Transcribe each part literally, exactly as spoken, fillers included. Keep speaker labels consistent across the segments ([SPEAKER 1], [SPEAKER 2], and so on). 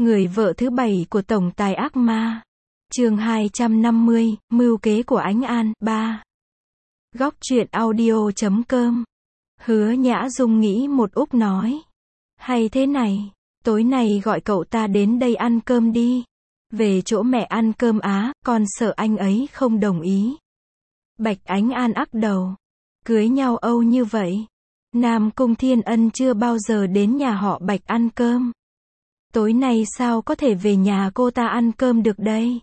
[SPEAKER 1] Người vợ thứ bảy của tổng tài ác ma. Chương hai trăm năm mươi, mưu kế của Ánh An, ba. Góc truyện audio chấm com. Hứa Nhã Dung nghĩ một úc nói. Hay thế này, tối nay gọi cậu ta đến đây ăn cơm đi. Về chỗ mẹ ăn cơm á, con sợ anh ấy không đồng ý. Bạch Ánh An ắc đầu. Cưới nhau âu như vậy. Nam Cung Thiên Ân chưa bao giờ đến nhà họ Bạch ăn cơm. Tối nay sao có thể về nhà cô ta ăn cơm được đây?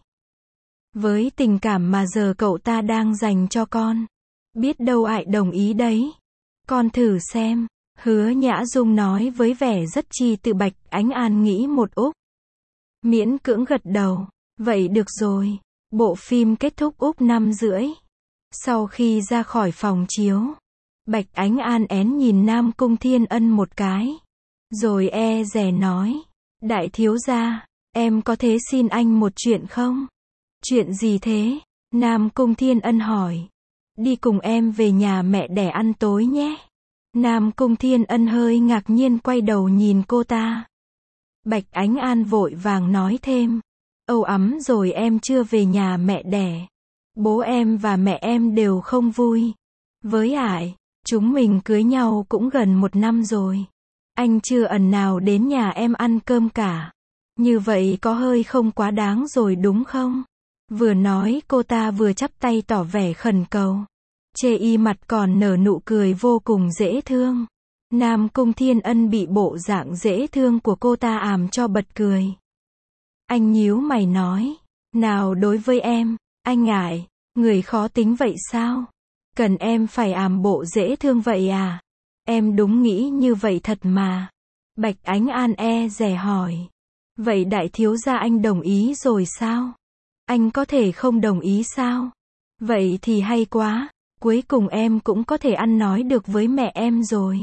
[SPEAKER 1] Với tình cảm mà giờ cậu ta đang dành cho con, biết đâu ai đồng ý đấy. Con thử xem, Hứa Nhã Dung nói với vẻ rất chi tự. Bạch Ánh An nghĩ một úc. Miễn cưỡng gật đầu. Vậy được rồi. Bộ phim kết thúc úc năm rưỡi. Sau khi ra khỏi phòng chiếu, Bạch Ánh An én nhìn Nam Cung Thiên Ân một cái. Rồi e dè nói. Đại thiếu gia, em có thể xin anh một chuyện không? Chuyện gì thế? Nam Cung Thiên Ân hỏi. Đi cùng em về nhà mẹ đẻ ăn tối nhé. Nam Cung Thiên Ân hơi ngạc nhiên quay đầu nhìn cô ta. Bạch Ánh An vội vàng nói thêm. Âu ấm rồi em chưa về nhà mẹ đẻ. Bố em và mẹ em đều không vui. Với ải, chúng mình cưới nhau cũng gần một năm rồi. Anh chưa ẩn nào đến nhà em ăn cơm cả. Như vậy có hơi không quá đáng rồi đúng không? Vừa nói cô ta vừa chắp tay tỏ vẻ khẩn cầu. Chê y mặt còn nở nụ cười vô cùng dễ thương. Nam Cung Thiên Ân bị bộ dạng dễ thương của cô ta àm cho bật cười. Anh nhíu mày nói. Nào đối với em, anh ngại, người khó tính vậy sao? Cần em phải àm bộ dễ thương vậy à? Em đúng nghĩ như vậy thật mà. Bạch Ánh An e dè hỏi. Vậy đại thiếu gia anh đồng ý rồi sao? Anh có thể không đồng ý sao? Vậy thì hay quá. Cuối cùng em cũng có thể ăn nói được với mẹ em rồi.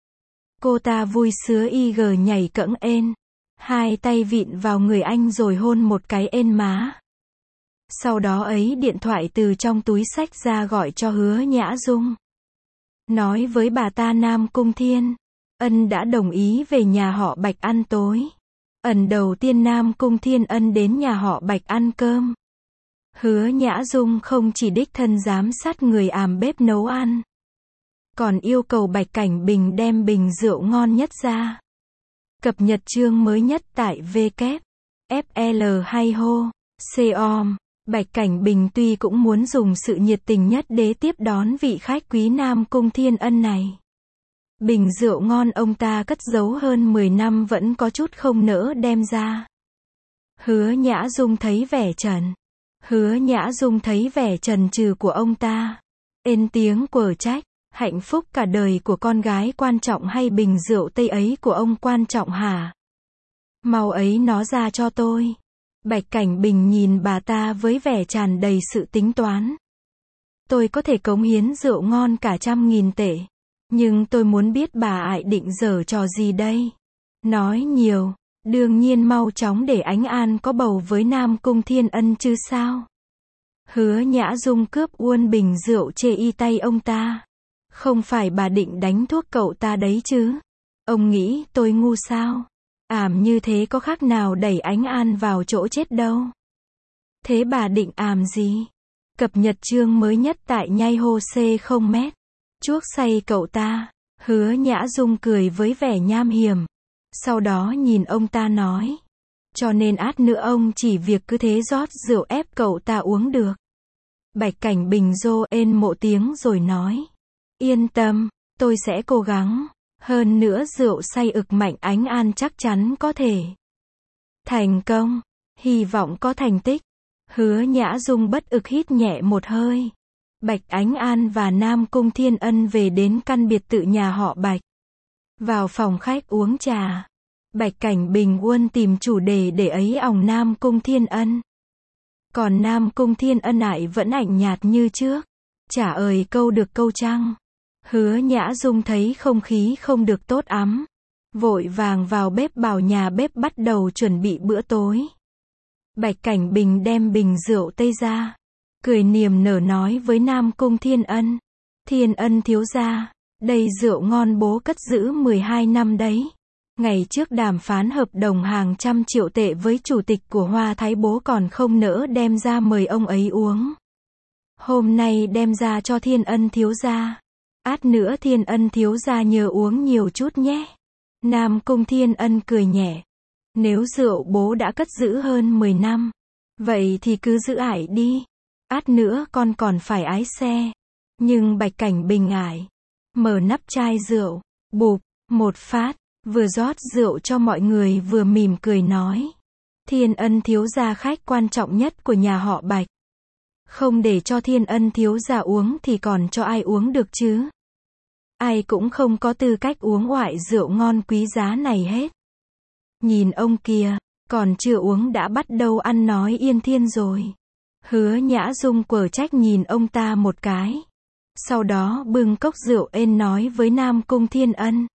[SPEAKER 1] Cô ta vui sứa y gờ nhảy cẫng ên. Hai tay vịn vào người anh rồi hôn một cái ên má. Sau đó ấy điện thoại từ trong túi xách ra gọi cho Hứa Nhã Dung. Nói với bà ta Nam Cung Thiên Ân đã đồng ý về nhà họ Bạch ăn tối. Ẩn đầu tiên Nam Cung Thiên Ân đến nhà họ Bạch ăn cơm. Hứa Nhã Dung không chỉ đích thân giám sát người àm bếp nấu ăn, còn yêu cầu Bạch Cảnh Bình đem bình rượu ngon nhất ra. Cập nhật chương mới nhất tại W F L hay hô com. Bạch Cảnh Bình tuy cũng muốn dùng sự nhiệt tình nhất để tiếp đón vị khách quý Nam Cung Thiên Ân này. Bình rượu ngon ông ta cất giấu hơn mười năm vẫn có chút không nỡ đem ra. Hứa Nhã Dung thấy vẻ trần. Hứa Nhã Dung thấy vẻ trần trừ của ông ta. Ên tiếng quở trách. Hạnh phúc cả đời của con gái quan trọng hay bình rượu tây ấy của ông quan trọng hả? Mau ấy nó ra cho tôi. Bạch Cảnh Bình nhìn bà ta với vẻ tràn đầy sự tính toán. Tôi có thể cống hiến rượu ngon cả trăm nghìn tệ. Nhưng tôi muốn biết bà ải định giở trò gì đây? Nói nhiều, đương nhiên mau chóng để Ánh An có bầu với Nam Cung Thiên Ân chứ sao? Hứa Nhã Dung cướp uôn bình rượu chê y tay ông ta. Không phải bà định đánh thuốc cậu ta đấy chứ? Ông nghĩ tôi ngu sao? Ảm như thế có khác nào đẩy Ánh An vào chỗ chết đâu. Thế bà định ảm gì? Cập nhật chương mới nhất tại nhai hô xê không mét. Chuốc say cậu ta. Hứa Nhã Dung cười với vẻ nham hiểm. Sau đó nhìn ông ta nói. Cho nên át nữa ông chỉ việc cứ thế rót rượu ép cậu ta uống được. Bạch Cảnh Bình rô ên mộ tiếng rồi nói. Yên tâm, tôi sẽ cố gắng. Hơn nữa rượu say ực mạnh Ánh An chắc chắn có thể thành công. Hy vọng có thành tích. Hứa Nhã Dung bất ực hít nhẹ một hơi. Bạch Ánh An và Nam Cung Thiên Ân về đến căn biệt thự nhà họ Bạch. Vào phòng khách uống trà. Bạch Cảnh Bình luôn tìm chủ đề để ấy òng Nam Cung Thiên Ân. Còn Nam Cung Thiên Ân ải vẫn ảnh nhạt như trước. Chả ời câu được câu trăng. Hứa Nhã Dung thấy không khí không được tốt ắm. Vội vàng vào bếp bảo nhà bếp bắt đầu chuẩn bị bữa tối. Bạch Cảnh Bình đem bình rượu tây ra. Cười niềm nở nói với Nam Cung Thiên Ân. Thiên Ân thiếu gia, đây rượu ngon bố cất giữ mười hai năm đấy. Ngày trước đàm phán hợp đồng hàng trăm triệu tệ với chủ tịch của Hoa Thái bố còn không nỡ đem ra mời ông ấy uống. Hôm nay đem ra cho Thiên Ân thiếu gia. Át nữa Thiên Ân thiếu gia nhớ uống nhiều chút nhé. Nam Cung Thiên Ân cười nhẹ. Nếu rượu bố đã cất giữ hơn mười năm. Vậy thì cứ giữ ải đi. Át nữa con còn phải ái xe. Nhưng Bạch Cảnh Bình ải. Mở nắp chai rượu. Bụp, một phát. Vừa rót rượu cho mọi người vừa mỉm cười nói. Thiên Ân thiếu gia khách quan trọng nhất của nhà họ Bạch. Không để cho Thiên Ân thiếu gia uống thì còn cho ai uống được chứ? Ai cũng không có tư cách uống loại rượu ngon quý giá này hết. Nhìn ông kia, còn chưa uống đã bắt đầu ăn nói Yên Thiên rồi. Hứa Nhã Dung quở trách nhìn ông ta một cái. Sau đó bưng cốc rượu ên nói với Nam Cung Thiên Ân.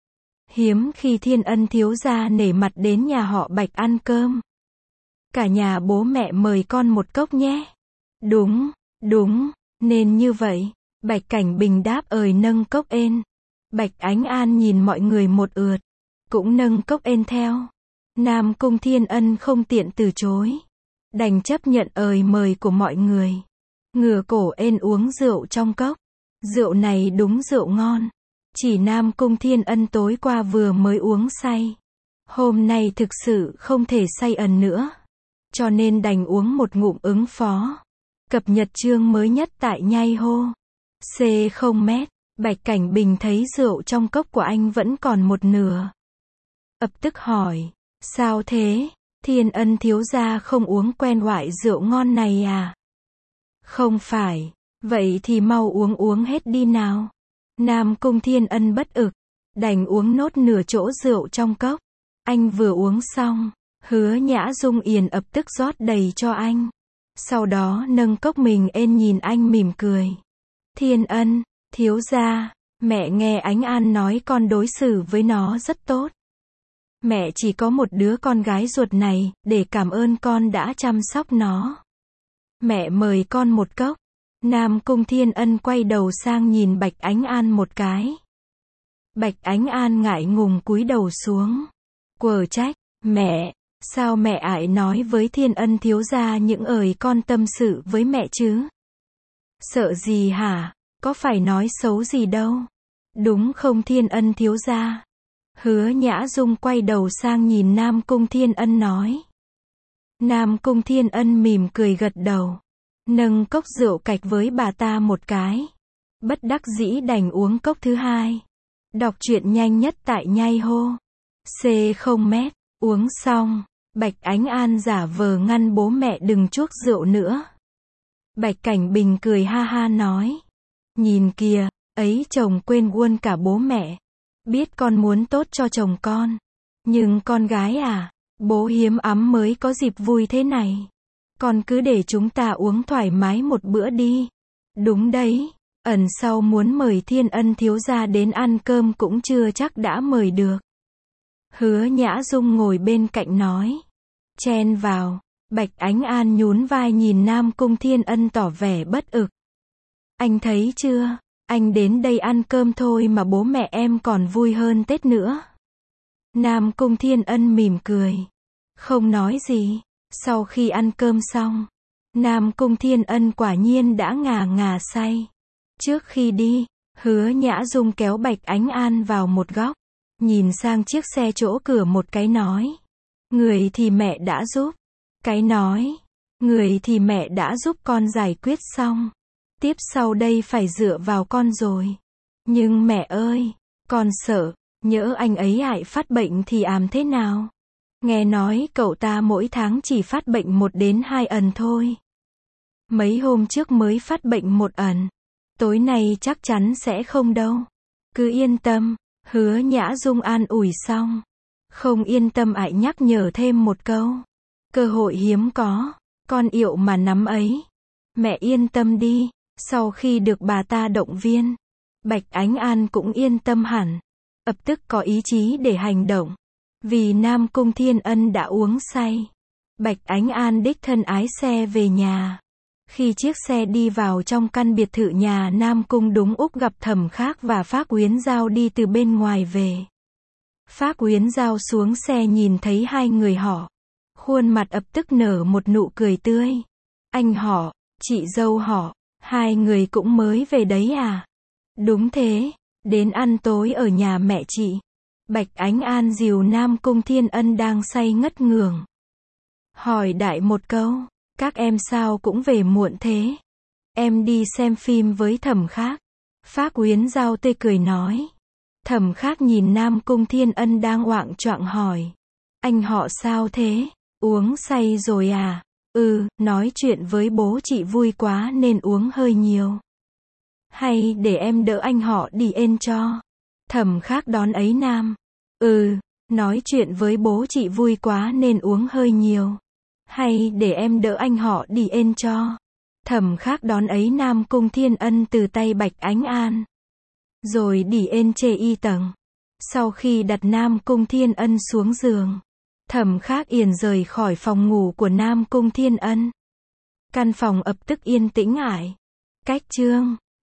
[SPEAKER 1] Hiếm khi Thiên Ân thiếu gia nể mặt đến nhà họ Bạch ăn cơm. Cả nhà bố mẹ mời con một cốc nhé. Đúng, đúng, nên như vậy. Bạch Cảnh Bình đáp ời nâng cốc ên. Bạch Ánh An nhìn mọi người một ượt. Cũng nâng cốc ên theo. Nam Cung Thiên Ân không tiện từ chối. Đành chấp nhận ời mời của mọi người. Ngửa cổ ên uống rượu trong cốc. Rượu này đúng rượu ngon. Chỉ Nam Cung Thiên Ân tối qua vừa mới uống say. Hôm nay thực sự không thể say ẩn nữa. Cho nên đành uống một ngụm ứng phó. Cập nhật chương mới nhất tại Nhai Hô. C không mét. Bạch Cảnh Bình thấy rượu trong cốc của anh vẫn còn một nửa. Ập tức hỏi. Sao thế? Thiên Ân thiếu gia không uống quen loại rượu ngon này à? Không phải. Vậy thì mau uống uống hết đi nào. Nam Cung Thiên Ân bất ực. Đành uống nốt nửa chỗ rượu trong cốc. Anh vừa uống xong. Hứa Nhã Dung Yên ập tức rót đầy cho anh. Sau đó nâng cốc mình ên nhìn anh mỉm cười. Thiên Ân, thiếu gia, mẹ nghe Ánh An nói con đối xử với nó rất tốt. Mẹ chỉ có một đứa con gái ruột này, để cảm ơn con đã chăm sóc nó. Mẹ mời con một cốc. Nam Cung Thiên Ân quay đầu sang nhìn Bạch Ánh An một cái. Bạch Ánh An ngại ngùng cúi đầu xuống. Quở trách, mẹ, sao mẹ ải nói với Thiên Ân thiếu gia những ời con tâm sự với mẹ chứ? Sợ gì hả? Có phải nói xấu gì đâu. Đúng không Thiên Ân thiếu gia? Hứa Nhã Dung quay đầu sang nhìn Nam Cung Thiên Ân nói. Nam Cung Thiên Ân mỉm cười gật đầu. Nâng cốc rượu cạch với bà ta một cái. Bất đắc dĩ đành uống cốc thứ hai. Đọc truyện nhanh nhất tại Nhai Hô. C không mét. Uống xong. Bạch Ánh An giả vờ ngăn bố mẹ đừng chuốc rượu nữa. Bạch Cảnh Bình cười ha ha nói. Nhìn kìa, ấy chồng quên luôn cả bố mẹ. Biết con muốn tốt cho chồng con. Nhưng con gái à, bố hiếm ấm mới có dịp vui thế này. Con cứ để chúng ta uống thoải mái một bữa đi. Đúng đấy, ẩn sau muốn mời Thiên Ân thiếu gia đến ăn cơm cũng chưa chắc đã mời được. Hứa Nhã Dung ngồi bên cạnh nói. Chen vào. Bạch Ánh An nhún vai nhìn Nam Cung Thiên Ân tỏ vẻ bất ực. Anh thấy chưa, anh đến đây ăn cơm thôi mà bố mẹ em còn vui hơn Tết nữa. Nam Cung Thiên Ân mỉm cười. Không nói gì. Sau khi ăn cơm xong, Nam Cung Thiên Ân quả nhiên đã ngà ngà say. Trước khi đi, Hứa Nhã Dung kéo Bạch Ánh An vào một góc. Nhìn sang chiếc xe chỗ cửa một cái nói. Người thì mẹ đã giúp. Cái nói. Người thì mẹ đã giúp con giải quyết xong. Tiếp sau đây phải dựa vào con rồi. Nhưng mẹ ơi, con sợ, nhỡ anh ấy hại phát bệnh thì àm thế nào? Nghe nói cậu ta mỗi tháng chỉ phát bệnh một đến hai ẩn thôi. Mấy hôm trước mới phát bệnh một ẩn. Tối nay chắc chắn sẽ không đâu. Cứ yên tâm. Hứa Nhã Dung an ủi xong. Không yên tâm ải nhắc nhở thêm một câu. Cơ hội hiếm có. Con yệu mà nắm ấy. Mẹ yên tâm đi. Sau khi được bà ta động viên, Bạch Ánh An cũng yên tâm hẳn. Ập tức có ý chí để hành động. Vì Nam Cung Thiên Ân đã uống say. Bạch Ánh An đích thân ái xe về nhà. Khi chiếc xe đi vào trong căn biệt thự nhà Nam Cung đúng úc gặp Thẩm Khác và Phác Uyến Giao đi từ bên ngoài về. Phác Uyến Giao xuống xe nhìn thấy hai người họ. Khuôn mặt ập tức nở một nụ cười tươi. Anh họ, chị dâu họ, hai người cũng mới về đấy à? Đúng thế, đến ăn tối ở nhà mẹ chị. Bạch Ánh An dìu Nam Cung Thiên Ân đang say ngất ngường. Hỏi đại một câu, các em sao cũng về muộn thế? Em đi xem phim với Thẩm Khác. Phác Uyến Giao tươi cười nói. Thẩm Khác nhìn Nam Cung Thiên Ân đang oạng choạng hỏi. Anh họ sao thế? Uống say rồi à? Ừ, nói chuyện với bố chị vui quá nên uống hơi nhiều. Hay để em đỡ anh họ đi ên cho. Thẩm Khác đón ấy Nam. Ừ, nói chuyện với bố chị vui quá nên uống hơi nhiều. Hay để em đỡ anh họ đi ên cho. Thẩm Khác đón ấy Nam Cung Thiên Ân từ tay Bạch Ánh An. Rồi đi ên chê y tầng. Sau khi đặt Nam Cung Thiên Ân xuống giường, Thẩm Khác Yển rời khỏi phòng ngủ của Nam Cung Thiên Ân. Căn phòng ập tức yên tĩnh ải. Cách chương